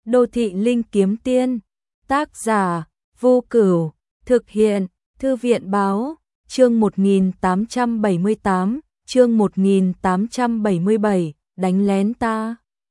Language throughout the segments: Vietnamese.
Đô thị linh kiếm tiên, tác giả, Vô Cửu, thực hiện, Thư viện báo, chương 1878, chương 1877, đánh lén ta.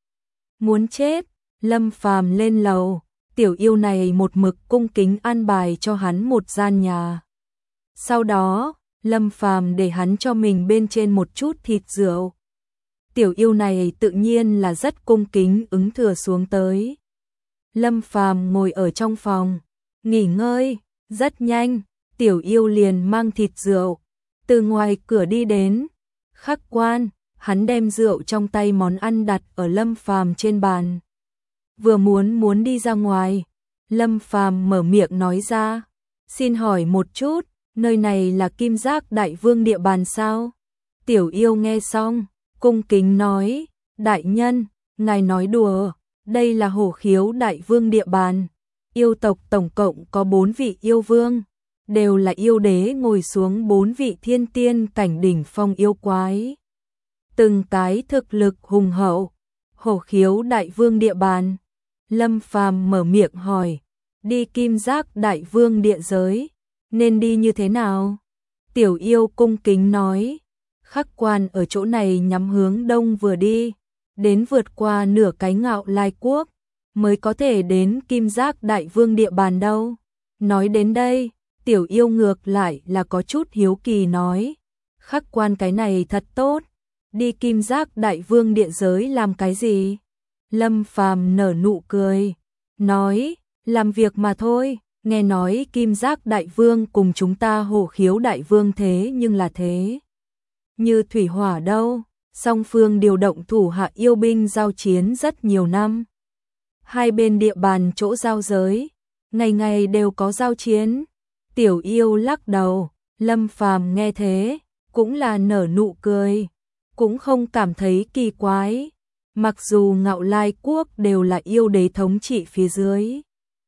Muốn chết, Lâm Phàm lên lầu, tiểu yêu này một mực cung kính an bài cho hắn một gian nhà. Sau đó, Lâm Phàm để hắn cho mình bên trên một chút thịt rượu. Tiểu yêu này tự nhiên là rất cung kính ứng thừa xuống tới. Lâm Phàm ngồi ở trong phòng, nghỉ ngơi, rất nhanh, tiểu yêu liền mang thịt rượu từ ngoài cửa đi đến. Khắc quan, hắn đem rượu trong tay món ăn đặt ở Lâm Phàm trên bàn. Vừa muốn đi ra ngoài, Lâm Phàm mở miệng nói ra, xin hỏi một chút, nơi này là Kim Giác Đại Vương địa bàn sao? Tiểu yêu nghe xong, cung kính nói, đại nhân, ngài nói đùa, đây là Hổ Khiếu Đại Vương địa bàn. Yêu tộc tổng cộng có 4 vị yêu vương, đều là yêu đế ngồi xuống 4 vị thiên tiên cảnh đỉnh phong yêu quái. Từng cái thực lực hùng hậu. Hổ Khiếu Đại Vương địa bàn. Lâm Phàm mở miệng hỏi, đi Kim Giác Đại Vương địa giới, nên đi như thế nào? Tiểu yêu cung kính nói, khắc quan ở chỗ này nhắm hướng đông vừa đi, đến vượt qua nửa cái Ngạo Lai quốc, mới có thể đến Kim Giác Đại Vương địa bàn đâu. Nói đến đây, tiểu yêu ngược lại là có chút hiếu kỳ nói, khắc quan cái này thật tốt, đi Kim Giác Đại Vương địa giới làm cái gì? Lâm Phàm nở nụ cười, nói, làm việc mà thôi, nghe nói Kim Giác Đại Vương cùng chúng ta Hổ Khiếu Đại Vương thế nhưng là thế như thủy hỏa đâu, song phương điều động thủ hạ yêu binh giao chiến rất nhiều năm. Hai bên địa bàn chỗ giao giới, ngày ngày đều có giao chiến. Tiểu yêu lắc đầu, Lâm Phàm nghe thế, cũng là nở nụ cười, cũng không cảm thấy kỳ quái. Mặc dù Ngạo Lai quốc đều là yêu đế thống trị phía dưới,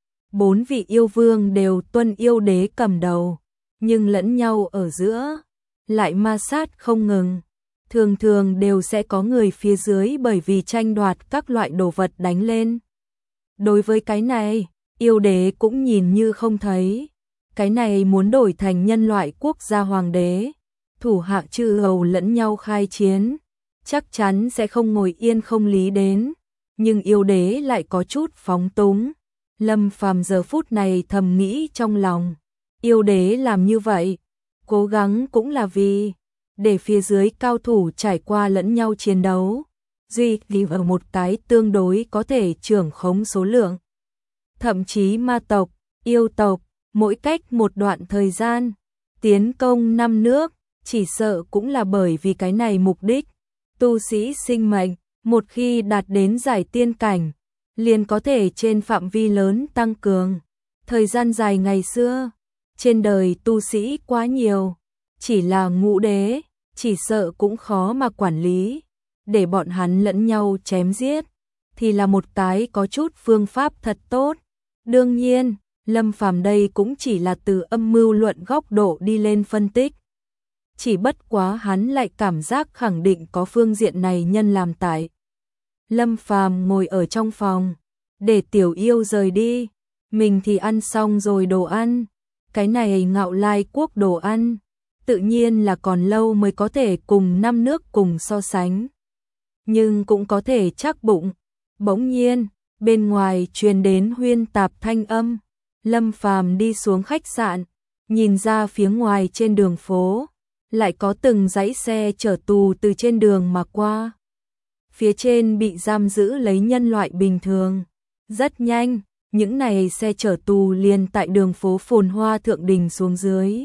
4 vị yêu vương đều tuân yêu đế cầm đầu, nhưng lẫn nhau ở giữa lại ma sát không ngừng. Thường thường đều sẽ có người phía dưới bởi vì tranh đoạt các loại đồ vật đánh lên. Đối với cái này, yêu đế cũng nhìn như không thấy. Cái này muốn đổi thành nhân loại quốc gia hoàng đế, thủ hạ chư hầu lẫn nhau khai chiến, chắc chắn sẽ không ngồi yên không lý đến. Nhưng yêu đế lại có chút phóng túng. Lâm Phàm giờ phút này thầm nghĩ trong lòng, yêu đế làm như vậy, cố gắng cũng là vì để phía dưới cao thủ trải qua lẫn nhau chiến đấu, duy trì ở một cái tương đối có thể trưởng khống số lượng. Thậm chí ma tộc, yêu tộc, mỗi cách một đoạn thời gian tiến công 5 nước, chỉ sợ cũng là bởi vì cái này mục đích. Tu sĩ sinh mệnh, một khi đạt đến giải tiên cảnh, liền có thể trên phạm vi lớn tăng cường. Thời gian dài ngày xưa, trên đời tu sĩ quá nhiều, chỉ là ngũ đế, chỉ sợ cũng khó mà quản lý, để bọn hắn lẫn nhau chém giết, thì là một cái có chút phương pháp thật tốt. Đương nhiên, Lâm Phàm đây cũng chỉ là từ âm mưu luận góc độ đi lên phân tích. Chỉ bất quá hắn lại cảm giác khẳng định có phương diện này nhân làm tại. Lâm Phàm ngồi ở trong phòng, để tiểu yêu rời đi, mình thì ăn xong rồi đồ ăn. Cái này Ngạo Lai quốc đồ ăn, tự nhiên là còn lâu mới có thể cùng 5 nước cùng so sánh. Nhưng cũng có thể chắc bụng. Bỗng nhiên, bên ngoài truyền đến huyên tạp thanh âm. Lâm Phàm đi xuống khách sạn, nhìn ra phía ngoài trên đường phố, lại có từng dãy xe chở tù từ trên đường mà qua. Phía trên bị giam giữ lấy nhân loại bình thường. Rất nhanh, những này xe chở tù liền tại đường phố phồn hoa thượng đình xuống dưới.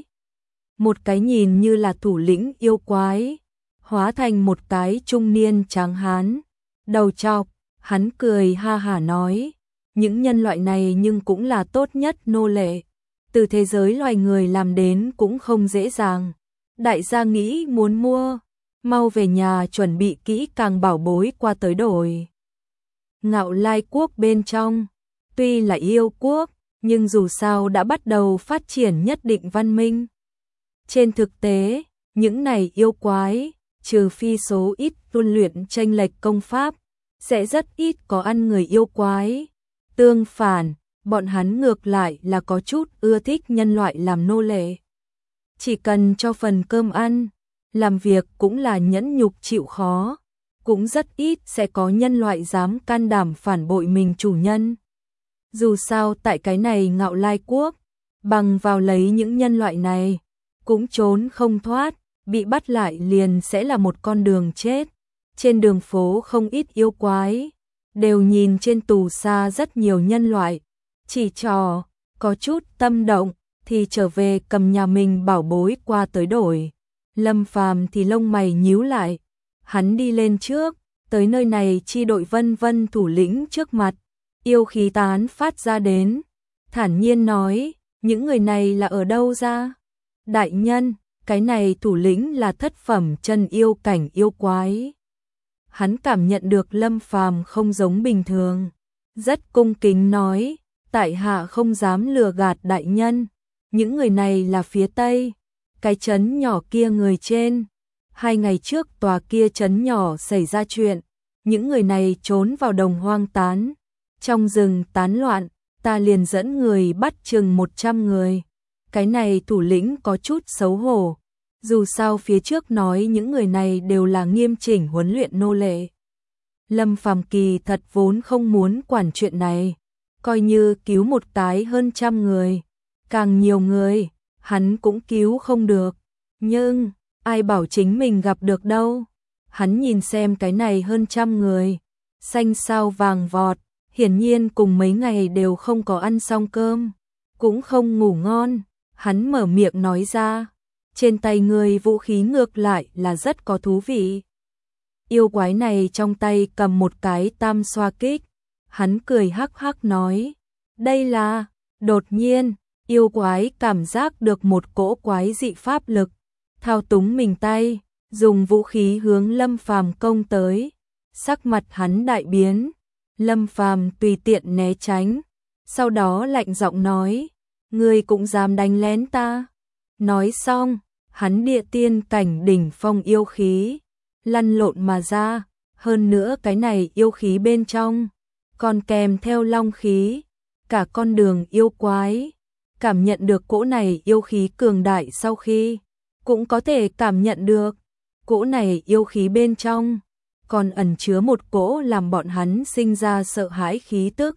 Một cái nhìn như là thủ lĩnh yêu quái, hóa thành một cái trung niên tráng hán, đầu trọc, hắn cười ha hả nói, những nhân loại này nhưng cũng là tốt nhất nô lệ, từ thế giới loài người làm đến cũng không dễ dàng. Đại gia nghĩ muốn mua, mau về nhà chuẩn bị kỹ càng bảo bối qua tới đổi. Ngạo Lai quốc bên trong, tuy là yêu quốc, nhưng dù sao đã bắt đầu phát triển nhất định văn minh. Trên thực tế, những này yêu quái, trừ phi số ít tuân luyện chênh lệch công pháp, sẽ rất ít có ăn người yêu quái. Tương phản, bọn hắn ngược lại là có chút ưa thích nhân loại làm nô lệ. Chỉ cần cho phần cơm ăn, làm việc cũng là nhẫn nhục chịu khó, cũng rất ít sẽ có nhân loại dám can đảm phản bội mình chủ nhân. Dù sao tại cái này Ngạo Lai quốc, bằng vào lấy những nhân loại này, cũng trốn không thoát, bị bắt lại liền sẽ là một con đường chết. Trên đường phố không ít yêu quái, đều nhìn trên tù xa rất nhiều nhân loại, chỉ trò, có chút tâm động, thì trở về cầm nhà mình bảo bối qua tới đổi. Lâm Phàm thì lông mày nhíu lại, hắn đi lên trước, tới nơi này chi đội Vân Vân thủ lĩnh trước mặt, yêu khí tán phát ra đến, thản nhiên nói, những người này là ở đâu ra? Đại nhân, cái này thủ lĩnh là thất phẩm chân yêu cảnh yêu quái. Hắn cảm nhận được Lâm Phàm không giống bình thường, rất cung kính nói, tại hạ không dám lừa gạt đại nhân, những người này là phía Tây, cái trấn nhỏ kia người trên. 2 ngày trước tòa kia trấn nhỏ xảy ra chuyện, những người này trốn vào đồng hoang tán, trong rừng tán loạn, ta liền dẫn người bắt chừng 100 người. Cái này thủ lĩnh có chút xấu hổ, dù sao phía trước nói những người này đều là nghiêm chỉnh huấn luyện nô lệ. Lâm Phàm kỳ thật vốn không muốn quản chuyện này, coi như cứu một cái hơn 100 người, càng nhiều người, hắn cũng cứu không được, nhưng ai bảo chính mình gặp được đâu. Hắn nhìn xem cái này hơn 100 người, xanh xao vàng vọt, hiển nhiên cùng mấy ngày đều không có ăn xong cơm, cũng không ngủ ngon, hắn mở miệng nói ra, trên tay người vũ khí ngược lại là rất có thú vị. Yêu quái này trong tay cầm một cái tam xoa kích, hắn cười hắc hắc nói, đây là, đột nhiên, yêu quái cảm giác được một cỗ quái dị pháp lực, thao túng mình tay, dùng vũ khí hướng Lâm Phàm công tới, sắc mặt hắn đại biến, Lâm Phàm tùy tiện né tránh, sau đó lạnh giọng nói, ngươi cũng dám đánh lén ta. Nói xong, hắn địa tiên cảnh đỉnh phong yêu khí, lăn lộn mà ra, hơn nữa cái này yêu khí bên trong, còn kèm theo long khí, cả con đường yêu quái, cảm nhận được cỗ này yêu khí cường đại sau khi, cũng có thể cảm nhận được, cỗ này yêu khí bên trong, còn ẩn chứa một cỗ làm bọn hắn sinh ra sợ hãi khí tức.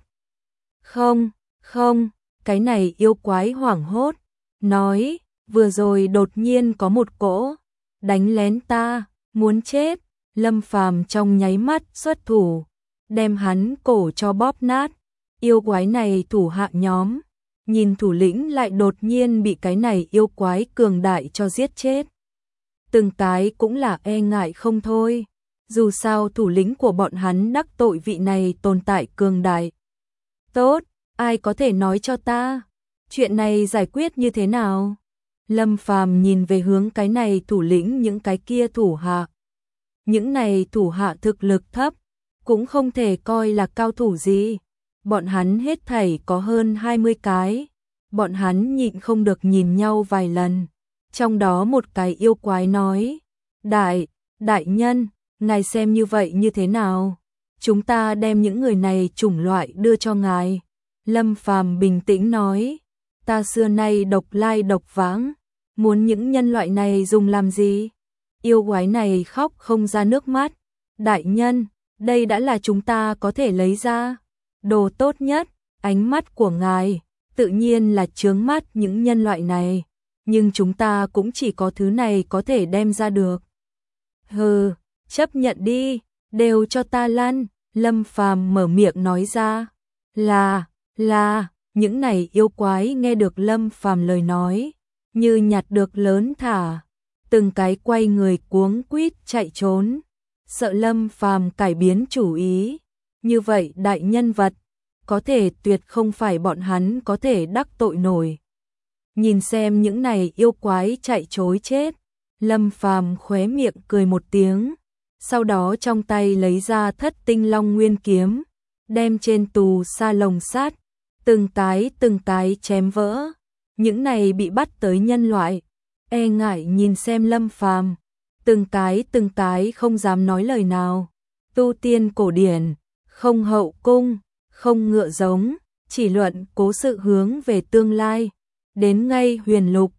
Không, không, cái này yêu quái hoảng hốt, nói, vừa rồi đột nhiên có một cỗ, đánh lén ta, muốn chết, Lâm Phàm trong nháy mắt xuất thủ, đem hắn cổ cho bóp nát, yêu quái này thủ hạ nhóm, nhìn thủ lĩnh lại đột nhiên bị cái này yêu quái cường đại cho giết chết. Từng cái cũng là e ngại không thôi, dù sao thủ lĩnh của bọn hắn đắc tội vị này tồn tại cường đại. Tốt, ai có thể nói cho ta, chuyện này giải quyết như thế nào? Lâm Phàm nhìn về hướng cái này thủ lĩnh những cái kia thủ hạ. Những này thủ hạ thực lực thấp, cũng không thể coi là cao thủ gì. Bọn hắn hết thảy có hơn 20 cái. Bọn hắn nhịn không được nhìn nhau vài lần. Trong đó một cái yêu quái nói, đại nhân, ngài xem như vậy như thế nào? Chúng ta đem những người này chủng loại đưa cho ngài. Lâm Phàm bình tĩnh nói, ta xưa nay độc lai độc vãng, muốn những nhân loại này dùng làm gì? Yêu quái này khóc không ra nước mắt, đại nhân, đây đã là chúng ta có thể lấy ra. Đồ tốt nhất, ánh mắt của ngài, tự nhiên là chướng mắt những nhân loại này, nhưng chúng ta cũng chỉ có thứ này có thể đem ra được. Hừ, chấp nhận đi, đều cho ta lăn, Lâm Phàm mở miệng nói ra. Là, những này yêu quái nghe được Lâm Phàm lời nói, như nhặt được lớn thả, từng cái quay người cuống quýt chạy trốn, sợ Lâm Phàm cải biến chủ ý. Như vậy đại nhân vật, có thể tuyệt không phải bọn hắn có thể đắc tội nổi. Nhìn xem những này yêu quái chạy trối chết, Lâm Phàm khóe miệng cười một tiếng, sau đó trong tay lấy ra Thất Tinh Long Nguyên kiếm, đem trên tù sa lồng sắt, từng cái chém vỡ. Những này bị bắt tới nhân loại, e ngại nhìn xem Lâm Phàm, từng cái không dám nói lời nào. Tu tiên cổ điển, không hậu cung, không ngựa giống, chỉ luận cố sự hướng về tương lai. Đến ngay Huyền Lục,